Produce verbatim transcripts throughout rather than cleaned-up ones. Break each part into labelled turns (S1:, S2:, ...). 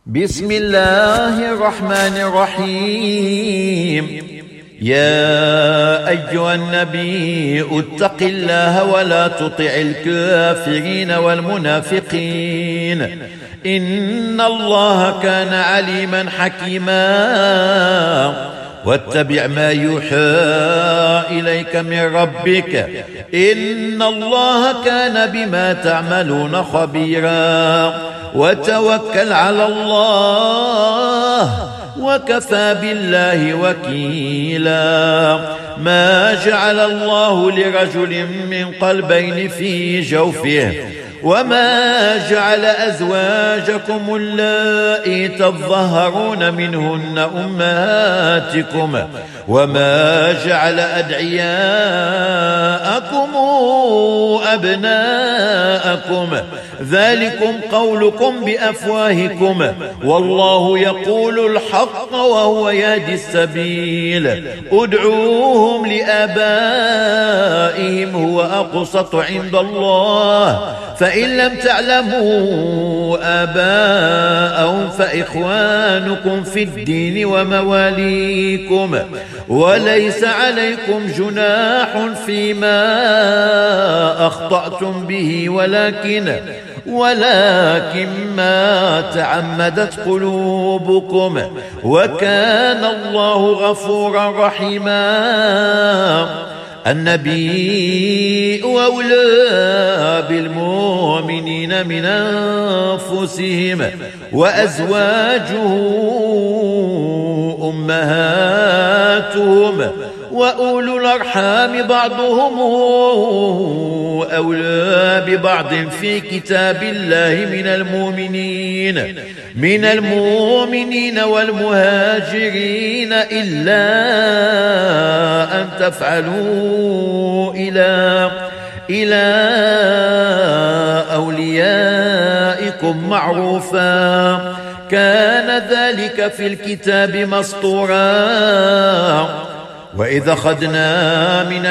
S1: بسم الله الرحمن الرحيم. يا أيها النبي اتق الله ولا تطع الكافرين والمنافقين إن الله كان عليما حكيما واتبع ما يوحى إليك من ربك إن الله كان بما تعملون خبيرا وتوكل على الله وكفى بالله وكيلا. ما جعل الله لرجل من قلبين في جوفه وما جعل أزواجكم اللائي تظهرون منهن أمهاتكم وما جعل أدعياءكم أبناءكم ذلكم قولكم بأفواهكم والله يقول الحق وهو يهدي السبيل. ادعوهم لآبائهم هو أقسط عند الله فإن لم تعلموا آباءهم فإخوانكم في الدين ومواليكم وليس عليكم جناح فيما أخطأتم به ولكن ولكن ما تعمدت قلوبكم وكان الله غفورا رحيما. النبي أولى بالمؤمنين من أنفسهم وأزواجه أمهاتهم وأولو الأرحام بعضهم أولى ببعض في كتاب الله من المؤمنين من المؤمنين والمهاجرين إلا أن تفعلوا إلى إلى أوليائكم معروفا كان ذلك في الكتاب مسطورا. وإذا أخذنا من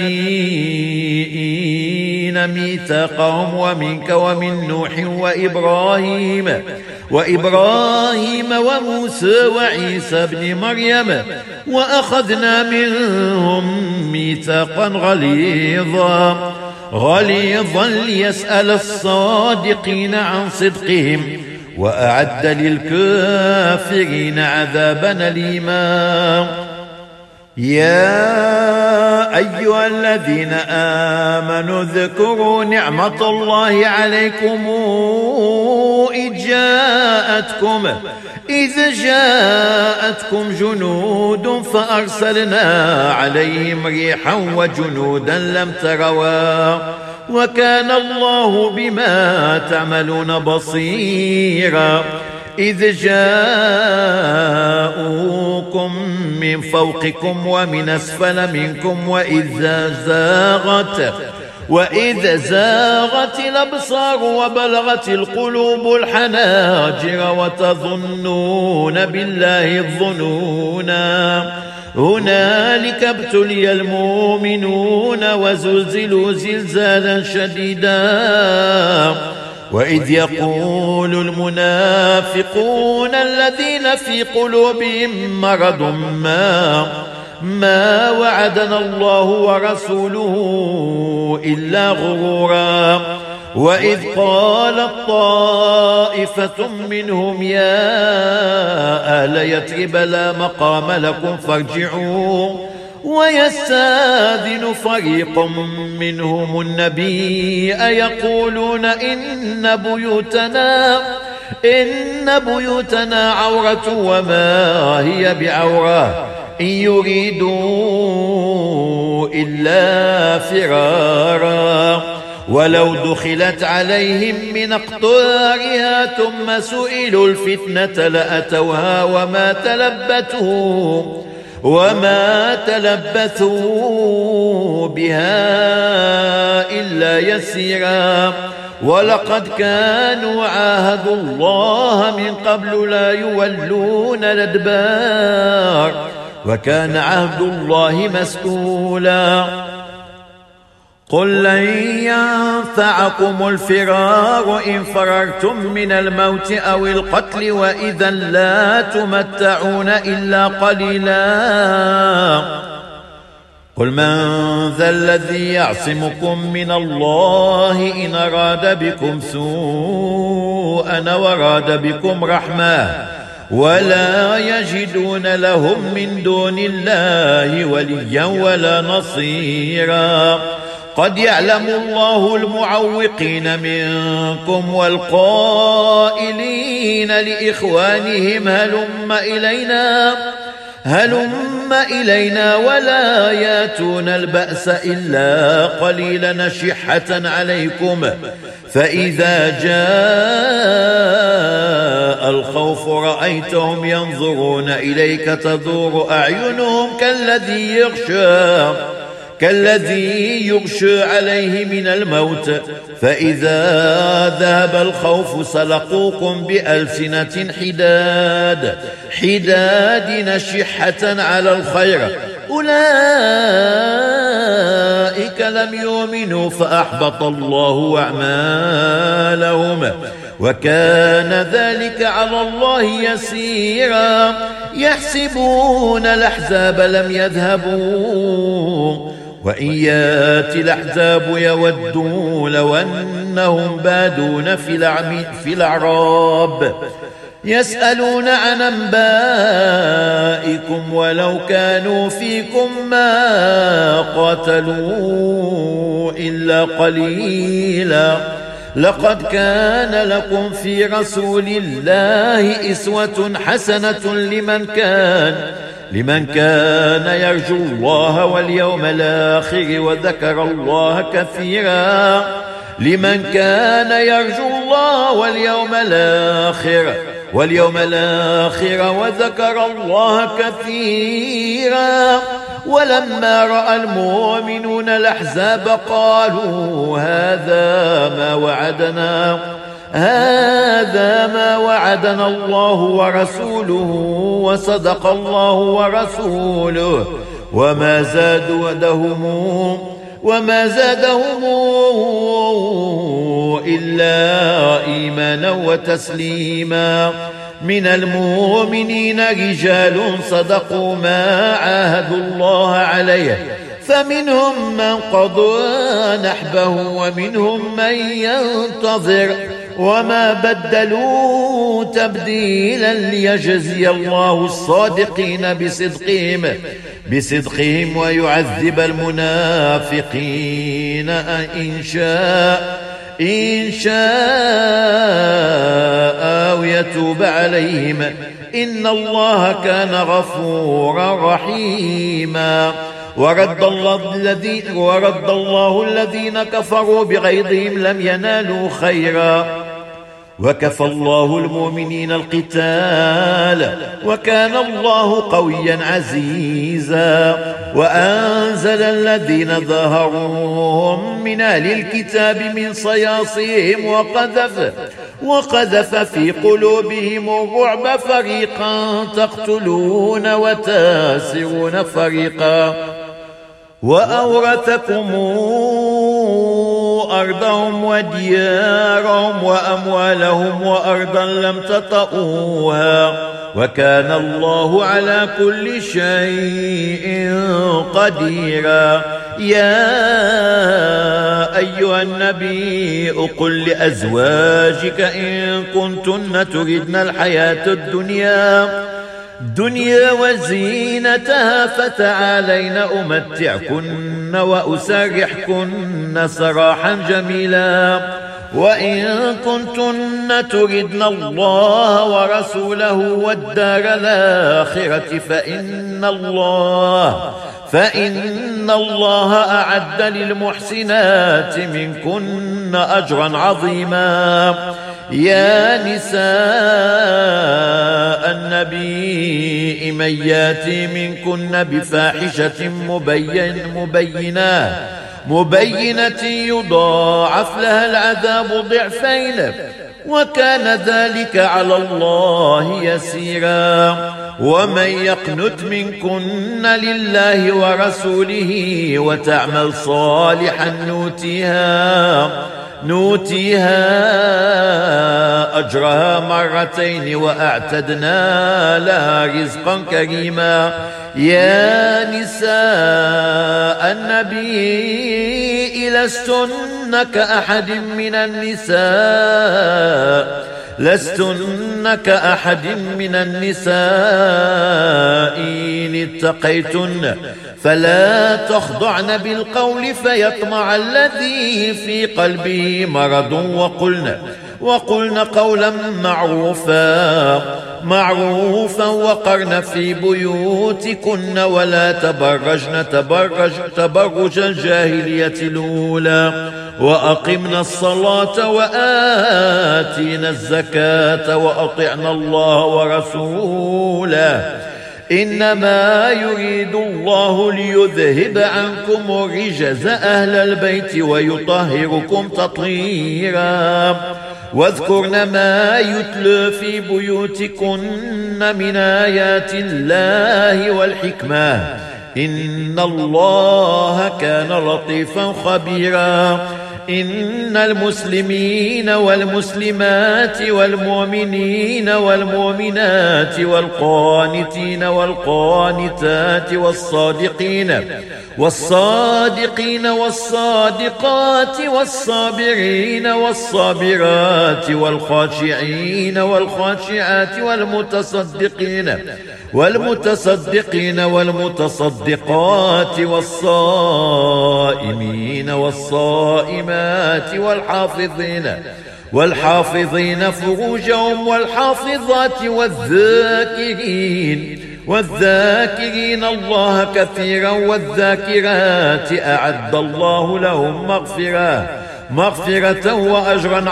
S1: النبيين ميثاقهم ومنك ومن نوح وإبراهيم وإبراهيم وموسى وعيسى ابن مريم وأخذنا منهم ميثاقا غليظا غليظا ليسأل الصادقين عن صدقهم وأعد للكافرين عذابا أليما. يا أيها الذين آمنوا اذكروا نعمة الله عليكم إذ جاءتكم إذ جاءتكم جنود فأرسلنا عليهم ريحا وجنودا لم تروا وكان الله بما تعملون بصيرا. إذ جاءوكم من فوقكم ومن أسفل منكم وإذا زاغت وإذ زاغت الأبصار وبلغت القلوب الحناجر وتظنون بالله الظنونا هنالك ابتلي المؤمنون وزلزلوا زلزالا شديدا. وإذ يقول المنافقون الذين في قلوبهم مرض ما ما وعدنا الله ورسوله إلا غرورا. وإذ قالت طائفة منهم يا أهل يثرب لا مقام لكم فارجعوا ويستاذن فريق منهم النبي أيقولون إن بيوتنا إن بيوتنا عورة وما هي بعورة إن يريدوا إلا فرارا ولو دخلت عليهم من أقطارها ثم سئلوا الفتنة لأتوها وما تلبثوا وما تلبثوا بها إلا يسيرا. ولقد كانوا عاهدوا الله من قبل لا يولون الأدبار وكان عهد الله مسؤولا. قل لن ينفعكم الفرار إن فررتم من الموت أو القتل وإذا لا تمتعون إلا قليلا قل من ذا الذي يعصمكم من الله إن أراد بكم سوءا وراد بكم رحمة ولا يجدون لهم من دون الله وليا ولا نصيرا قد يعلم الله المعوقين منكم والقائلين لإخوانهم هلم إلينا هلم إلينا ولا ياتون البأس إلا قليلا نشحة عليكم فإذا جاء الخوف رأيتهم ينظرون إليك تدور أعينهم كالذي يغشى كالذي يغشى عليه من الموت فإذا ذهب الخوف سلقوكم بألسنة حداد حداد نشحة على الخير أولئك لم يؤمنوا فأحبط الله أعمالهم وكان ذلك على الله يسيرا يحسبون الأحزاب لم يذهبوا وإن ياتي الأحزاب يودوا لو أنهم بادون في الأعراب يسألون عن أنبائكم ولو كانوا فيكم ما قاتلوا إلا قليلا لقد كان لكم في رسول الله أسوة حسنة لمن كان لمن كان يرجو الله واليوم الآخر وذكر الله كثيرا لمن كان يرجو الله واليوم الآخر واليوم الآخر وذكر الله كثيرا ولما رأى المؤمنون الأحزاب قالوا هذا ما وعدنا هذا ما وعدنا الله ورسوله وصدق الله ورسوله وما زادهم وما زادهم إلا إيمانا وتسليما من المؤمنين رجال صدقوا ما عاهدوا الله عليه فمنهم من قضى نحبه ومنهم من ينتظر وما بدلوا تبديلا ليجزي الله الصادقين بصدقهم بصدقهم ويعذب المنافقين إن شاء إن شاء أو يتوب عليهم إن الله كان غفورا رحيما ورد الله الذين ورد الله الذين كفروا بغيظهم لم ينالوا خيرا وكفى الله المؤمنين القتال وكان الله قويا عزيزا وأنزل الذين ظاهروهم من أهل الكتاب من صياصيهم وقذف وقذف في قلوبهم الرعب فريقا تقتلون وتاسرون فريقا وأورثكم أرضهم وديارهم وأموالهم وأرضا لم تطئوها وكان الله على كل شيء قديرا يا أيها النبي قل لأزواجك إن كنتن تردن الحياة الدنيا دنيا وزينتها فتعالين أمتعكن وأسرحكن سراحا جميلا وإن كنتن تردن الله ورسوله والدار الآخرة فإن الله فإن الله أعد للمحسنات منكن أجرا عظيما يا نساء النبي من ياتي منكن بفاحشة مبين مبينة مبينة يضاعف لها العذاب ضعفين وكان ذلك على الله يسيرا ومن يقنت منكن لله ورسوله وتعمل صالحا نؤتها نؤتيها أجرها مرتين وأعتدنا لها رزقا كريما. يا نساء النبي لستن كأحد من النساء لستن كأحد من النساء إن اتقيتن فلا تخضعن بالقول فيطمع الذي في قلبه مرض وقلن وقلن قولا معروفا معروفا وقرن في بيوتكن ولا تبرجن تبرج تبرج الجاهلية الأولى وأقمنا الصلاة وآتينا الزكاة وأطعنا الله ورسوله إنما يريد الله ليذهب عنكم الرجز أهل البيت ويطهركم تطهيرا. واذكرن ما يتلى في بيوتكن من آيات الله والحكمة إن الله كان لطيفا خبيرا. إن المسلمين والمسلمات والمؤمنين والمؤمنات والقانتين والقانتات والصادقين والصادقين والصادقات والصابرين والصابرات والخاشعين والخاشعات والمتصدقين والمتصدقين والمتصدقات والصائمين والصائمات والحافظين والحافظين فروجهم والحافظات والذاكرين والذاكرين الله كثيرا والذاكرات أعد الله لهم مغفرة مغفرة وأجرا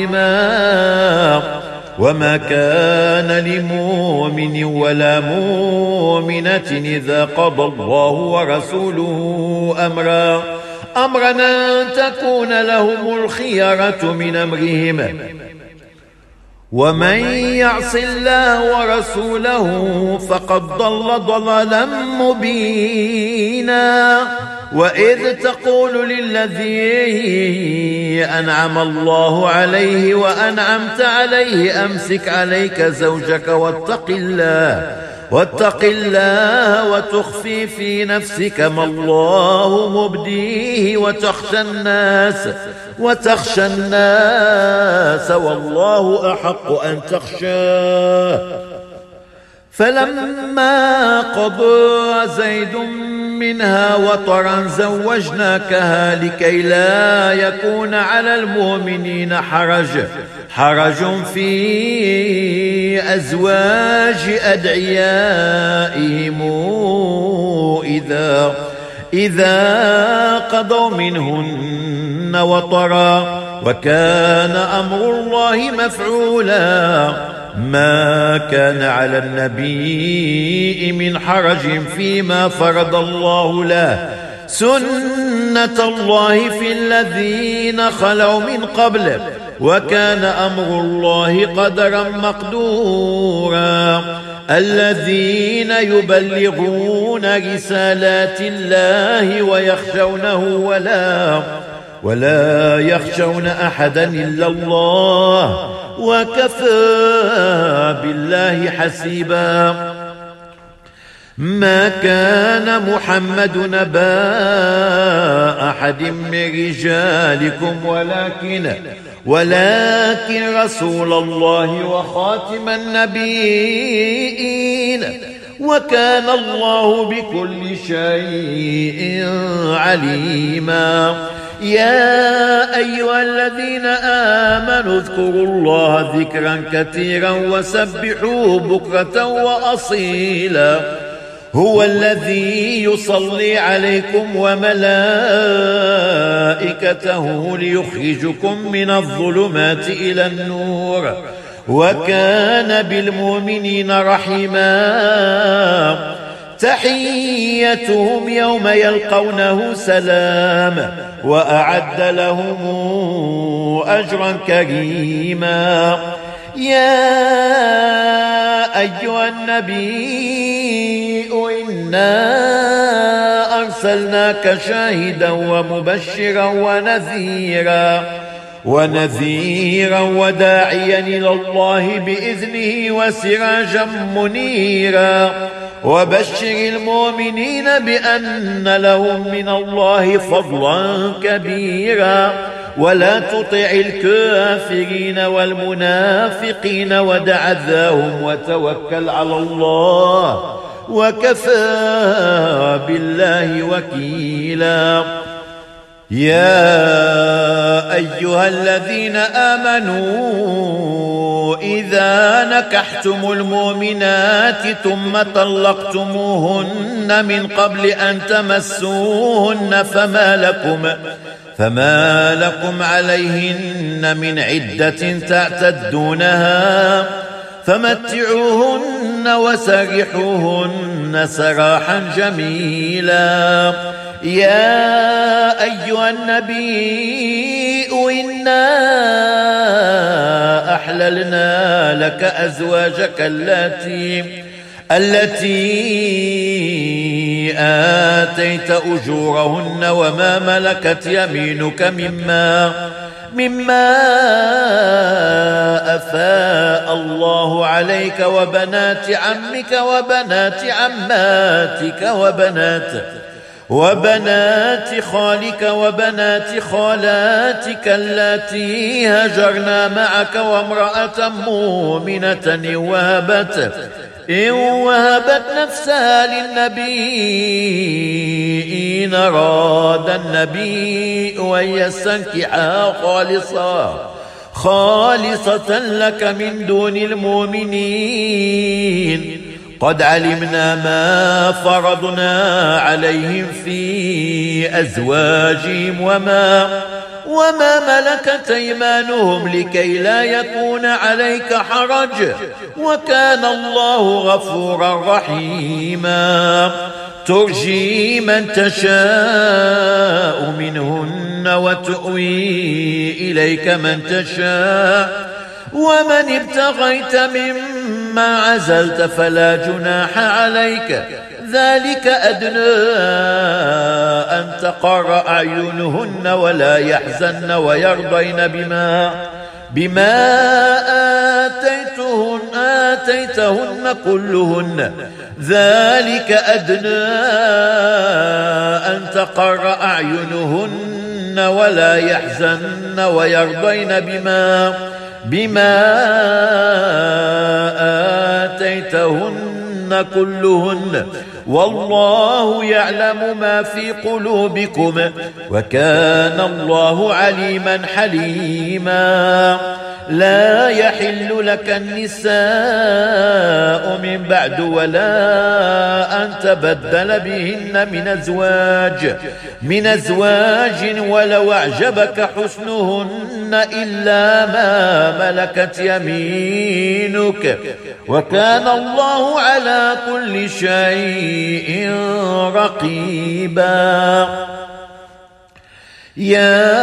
S1: عظيما. وما كان لمؤمن ولا مؤمنة إذا قضى الله ورسوله أمرا أمرا أن تكون لهم الخيرة من أمرهم ومن يعص الله ورسوله فقد ضل ضلالا مبينا. وإذ تقول للذي أنعم الله عليه وأنعمت عليه أمسك عليك زوجك واتق الله واتق الله وتخفي في نفسك ما الله مبديه وتخشى الناس وتخشى الناس والله أحق أن تخشاه. فلما قضى زيد منها وطرا زوجناكها لكي لا يكون على المؤمنين حرج حرج في أزواج أدعيائهم إذا إذا قضوا منهن وطرا وكان أمر الله مفعولا. ما كان على النبي من حرج فيما فرض الله له سنة الله في الذين خلوا من قبل وكان أمر الله قدرا مقدورا. الذين يبلغون رسالات الله ويخشونه ولا ولا يخشون أحدا إلا الله وكفى بالله حسيبا. ما كان محمد نبا أحد من رجالكم ولكن ولكن رسول الله وخاتم النبيين وكان الله بكل شيء عليما. يا أيها الذين آمنوا اذكروا الله ذكرا كثيرا وسبحوه بكرة وأصيلا. هو الذي يصلي عليكم وملائكته ليخرجكم من الظلمات إلى النور وكان بالمؤمنين رحيما. تحيتهم يوم يلقونه سلام وأعد لهم أجرا كريما. يا أيها النبي إنا أرسلناك شاهدا ومبشرا ونذيرا ونذيرا وداعيا إلى الله بإذنه وسراجا منيرا وبشر المؤمنين بأن لهم من الله فضلا كبيرا ولا تطع الكافرين والمنافقين ودع ذاهم وتوكل على الله وكفى بالله وكيلا. يا أيها الذين آمنوا إذا نكحتم المؤمنات ثم طلقتموهن من قبل أن تمسوهن فما لكم فما لكم عليهن من عدة تعتدونها فمتعوهن وسرحوهن سراحا جميلا. يا أيها النبي إنا أحللنا لك أزواجك التي التي آتيت أجورهن وما ملكت يمينك مما مما أفاء الله عليك وبنات عمك وبنات عماتك وبنات وبنات خالك وبنات خالاتك اللاتي هاجرنا معك وامرأة مؤمنة وهبت إن وهبت نفسها للنبي إن أراد النبي أن يستنكحها خالصا خالصة لك من دون المؤمنين. قد علمنا ما فرضنا عليهم في أزواجهم وما وما ملكت أيمانهم لكي لا يكون عليك حرج وكان الله غفورا رحيما. ترجي من تشاء منهن وتؤوي إليك من تشاء ومن ابتغيت مما عزلت فلا جناح عليك ذلك أدنى أن تقر أعينهن ولا يحزن ويرضين بما بما آتيتهن آتيتهن كلهن ذلك أدنى أن تقر أعينهن ولا يحزن ويرضين بما بما آتيتهن كلهن والله يعلم ما في قلوبكم وكان الله عليما حليما. لا يحل لك النساء من بعد ولا أن تبدل بهن من أزواج من أزواج ولو أعجبك حسنهن إلا ما ملكت يمينك وكان الله على كل شيء رقيبا. يا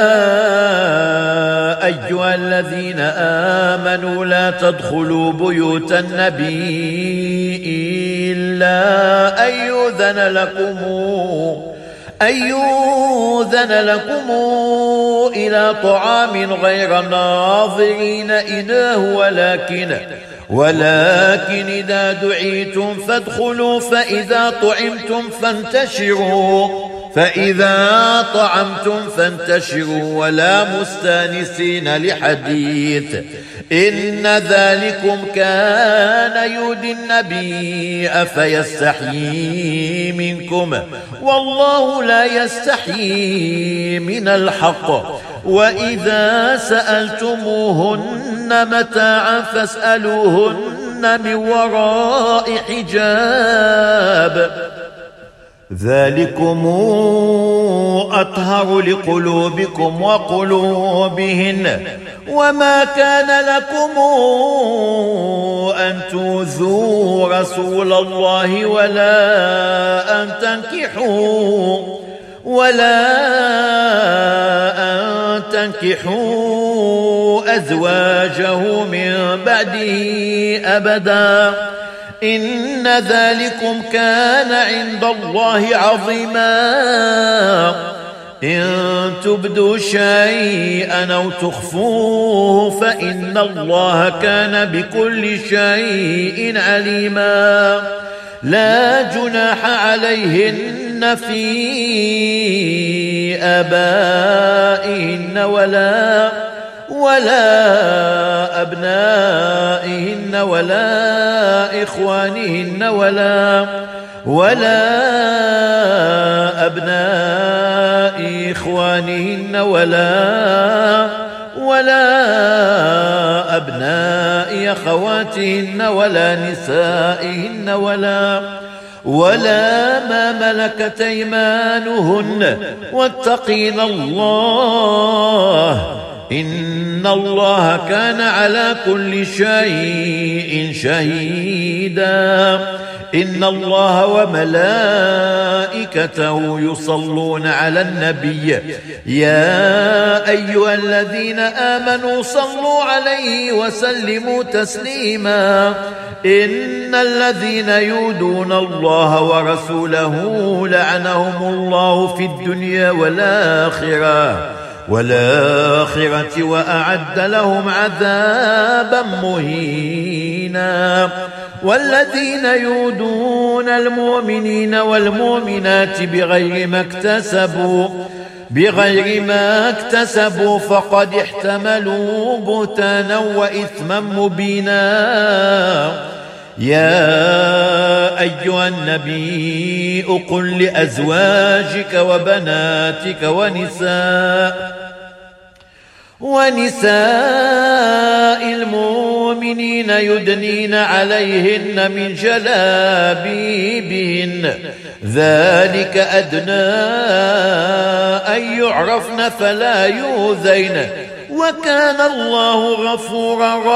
S1: أيها الذين آمنوا لا تدخلوا بيوت النبي إلا أن يؤذن لكم أن يؤذن لكم إلى طعام غير ناظرين إناه ولكن ولكن إذا دعيتم فادخلوا فإذا طعمتم فانتشروا فإذا طعمتم فانتشروا ولا مستانسين لحديث إن ذلكم كان يؤذي النبي أفيستحيي منكم والله لا يستحيي من الحق. وإذا سألتموهن متاعا فاسألوهن من وراء حجاب ذلكم أطهر لقلوبكم وقلوبهن وما كان لكم أن تؤذوا رسول الله ولا أن تنكحوا ولا أن تنكحوا أزواجه من بعده أبدا إن ذلكم كان عند الله عظيما إن تبدوا شيئا أو تخفوه فإن الله كان بكل شيء عليما لا جناح عليهن في آبائهن ولا ولا أبنائهن ولا إخوانهن ولا ولا أبناء إخوانهن ولا ولا أبناء أخواتهن ولا نسائهن ولا ولا ما ملكت أيمانهن واتقين الله إن الله كان على كل شيء شهيدا إن الله وملائكته يصلون على النبي يا أيها الذين آمنوا صلوا عليه وسلموا تسليما إن الذين يؤذون الله ورسوله لعنهم الله في الدنيا والآخرة والآخرة وأعد لهم عذابا مهينا والذين يؤذون المؤمنين والمؤمنات بغير ما اكتسبوا بغير ما اكتسبوا فقد احتملوا بهتانا وإثما مبينا يا أيها النبي قل لأزواجك وبناتك ونساء ونساء المؤمنين يدنين عليهن من جلابيبهن ذلك أدنى أن يعرفن فلا يؤذين وكان الله غفورا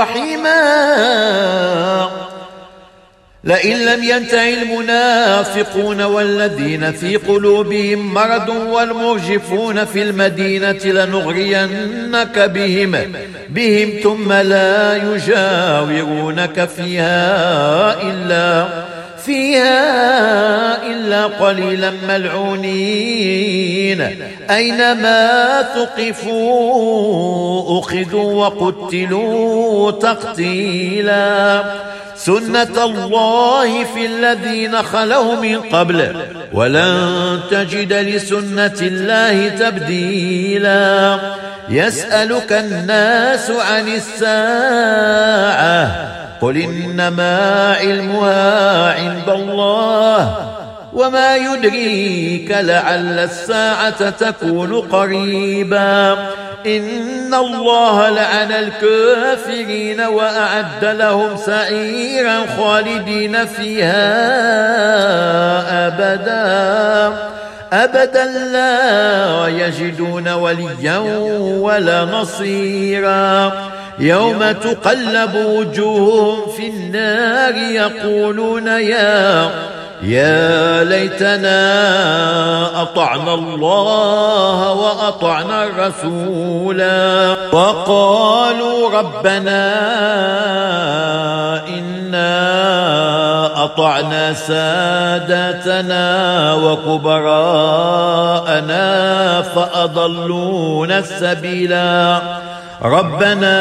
S1: رحيما لئن لم ينته المنافقون والذين في قلوبهم مرض والمرجفون في المدينة لنغرينك بهم بهم ثم لا يجاورونك فيها إلا فيها إلا قليلا ملعونين أينما ثقفوا أخذوا وقتلوا تقتيلا سنة الله في الذين خلوا من قبل ولن تجد لسنة الله تبديلا يسألك الناس عن الساعة قل إنما علمها عند الله وما يدريك لعل الساعة تكون قريبا إن الله لعن الكافرين وأعد لهم سعيرا خالدين فيها أبدا أبدا لا يجدون وليا ولا نصيرا يوم تقلب وجوههم في النار يقولون يا يا ليتنا أطعنا الله وأطعنا الرسولا وقالوا ربنا إنا أطعنا سادتنا وكبراءنا فأضلونا السبيلا ربنا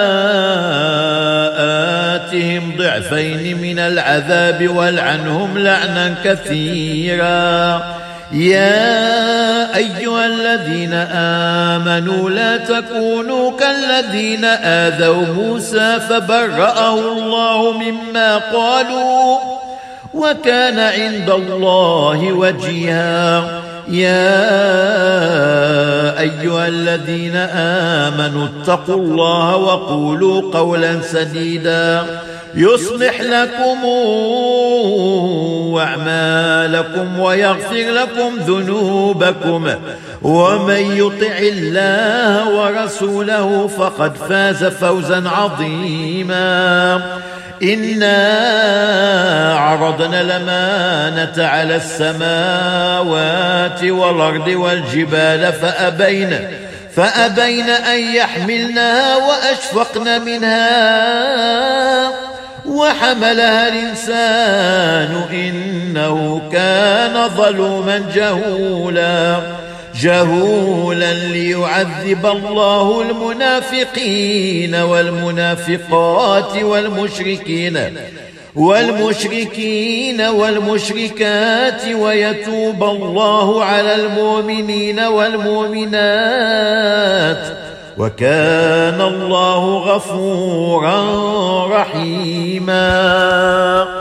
S1: آتهم ضعفين من العذاب والعنهم لعنا كثيرا يا أيها الذين آمنوا لا تكونوا كالذين آذوا موسى فبرأه الله مما قالوا وكان عند الله وجيها يا أيها الذين آمنوا اتقوا الله وقولوا قولا سديدا يصلح لكم أعمالكم ويغفر لكم ذنوبكم ومن يطع الله ورسوله فقد فاز فوزا عظيما إنا عرضنا الأمانة على السماوات والأرض والجبال فأبين فأبين أن يحملنها وأشفقن منها حملها الإنسان إنه كان ظلوما جهولا جهولا ليعذب الله المنافقين والمنافقات والمشركين والمشركين والمشركات ويتوب الله على المؤمنين والمؤمنات وكان الله غفورا رحيما.